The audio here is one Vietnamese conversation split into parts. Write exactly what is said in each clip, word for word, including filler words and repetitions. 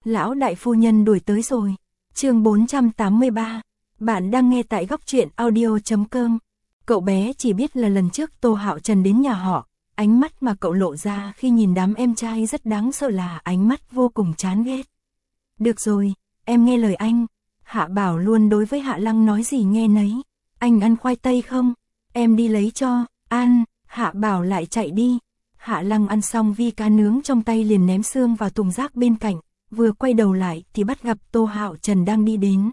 Lão đại phu nhân đuổi tới rồi. Chương bốn trăm tám mươi ba. Bạn đang nghe tại góc truyện audio chấm com. Cậu bé chỉ biết là lần trước Tô Hạo Trần đến nhà họ, ánh mắt mà cậu lộ ra khi nhìn đám em trai rất đáng sợ, là ánh mắt vô cùng chán ghét. Được rồi, em nghe lời anh. Hạ Bảo luôn đối với Hạ Lăng nói gì nghe nấy. Anh ăn khoai tây không? Em đi lấy cho. Ăn. Hạ Bảo lại chạy đi. Hạ Lăng ăn xong vi cá nướng trong tay liền ném xương vào thùng rác bên cạnh, vừa quay đầu lại thì bắt gặp Tô Hạo Trần đang đi đến.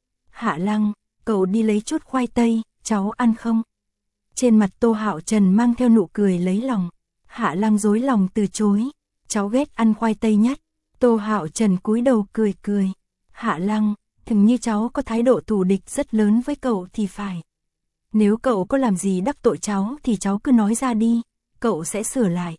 Hạ Lăng, cậu đi lấy chút khoai tây, cháu ăn không? Trên mặt Tô Hạo Trần mang theo nụ cười lấy lòng. Hạ Lăng dối lòng từ chối. Cháu ghét ăn khoai tây nhất. Tô Hạo Trần cúi đầu cười cười. Hạ Lăng, hình như cháu có thái độ thù địch rất lớn với cậu thì phải. Nếu cậu có làm gì đắc tội cháu thì cháu cứ nói ra đi, cậu sẽ sửa lại.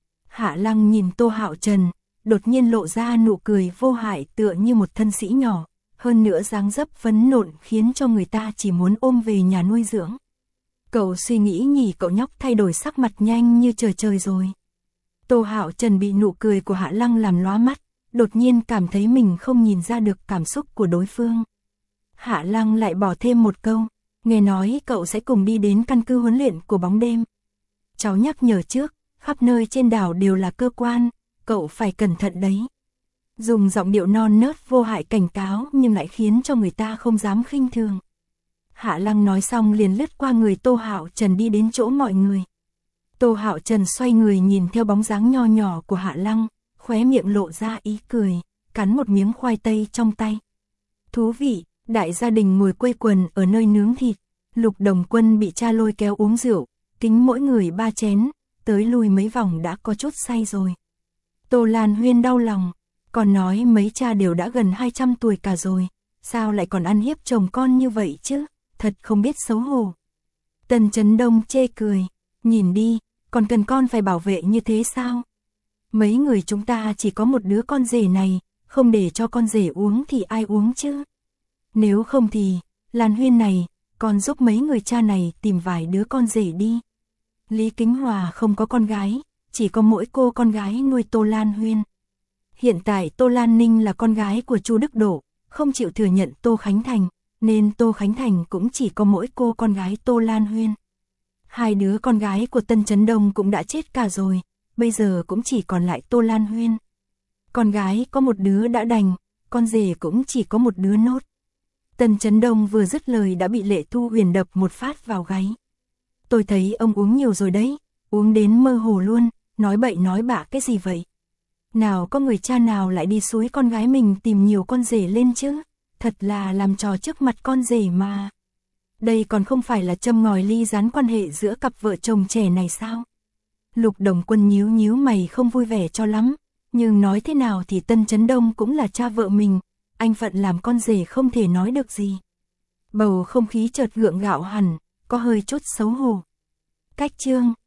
Hạ Lăng nhìn Tô Hạo Trần, đột nhiên lộ ra nụ cười vô hại tựa như một thân sĩ nhỏ, hơn nữa dáng dấp phấn nộn khiến cho người ta chỉ muốn ôm về nhà nuôi dưỡng. Cậu suy nghĩ nhỉ, cậu nhóc thay đổi sắc mặt nhanh như trời trời rồi. Tô Hạo Trần bị nụ cười của Hạ Lăng làm lóa mắt, đột nhiên cảm thấy mình không nhìn ra được cảm xúc của đối phương. Hạ Lăng lại bỏ thêm một câu, nghe nói cậu sẽ cùng đi đến căn cứ huấn luyện của bóng đêm. Cháu nhắc nhở trước, khắp nơi trên đảo đều là cơ quan, cậu phải cẩn thận đấy. Dùng giọng điệu non nớt vô hại cảnh cáo nhưng lại khiến cho người ta không dám khinh thường. Hạ Lăng nói xong liền lướt qua người Tô Hạo Trần đi đến chỗ mọi người. Tô Hạo Trần xoay người nhìn theo bóng dáng nho nhỏ của Hạ Lăng, khóe miệng lộ ra ý cười, cắn một miếng khoai tây trong tay. Thú vị, đại gia đình ngồi quây quần ở nơi nướng thịt. Lục Đồng Quân bị cha lôi kéo uống rượu, kính mỗi người ba chén, tới lui mấy vòng đã có chút say rồi. Tô Lan Huyên đau lòng, còn nói mấy cha đều đã gần hai trăm tuổi cả rồi, sao lại còn ăn hiếp chồng con như vậy chứ, thật không biết xấu hổ. Tần Chấn Đông chê cười, nhìn đi, còn cần con phải bảo vệ như thế sao? Mấy người chúng ta chỉ có một đứa con rể này, không để cho con rể uống thì ai uống chứ? Nếu không thì, Lan Huyên này, con giúp mấy người cha này tìm vài đứa con rể đi. Lý Kính Hòa không có con gái, chỉ có mỗi cô con gái nuôi Tô Lan Huyên. Hiện tại Tô Lan Ninh là con gái của Chu Đức Độ, không chịu thừa nhận Tô Khánh Thành, nên Tô Khánh Thành cũng chỉ có mỗi cô con gái Tô Lan Huyên. Hai đứa con gái của Tân Chấn Đông cũng đã chết cả rồi, bây giờ cũng chỉ còn lại Tô Lan Huyên. Con gái có một đứa đã đành, con rể cũng chỉ có một đứa nốt. Tân Chấn Đông vừa dứt lời đã bị Lệ Thu Huyền đập một phát vào gáy. Tôi thấy ông uống nhiều rồi đấy, uống đến mơ hồ luôn, nói bậy nói bạ cái gì vậy? Nào có người cha nào lại đi xúi con gái mình tìm nhiều con rể lên chứ, thật là làm trò trước mặt con rể mà. Đây còn không phải là châm ngòi ly gián quan hệ giữa cặp vợ chồng trẻ này sao? Lục Đồng Quân nhíu nhíu mày không vui vẻ cho lắm, nhưng nói thế nào thì Tân Chấn Đông cũng là cha vợ mình, anh phận làm con rể không thể nói được gì. Bầu không khí chợt gượng gạo hẳn, có hơi chút xấu hổ. Cách chương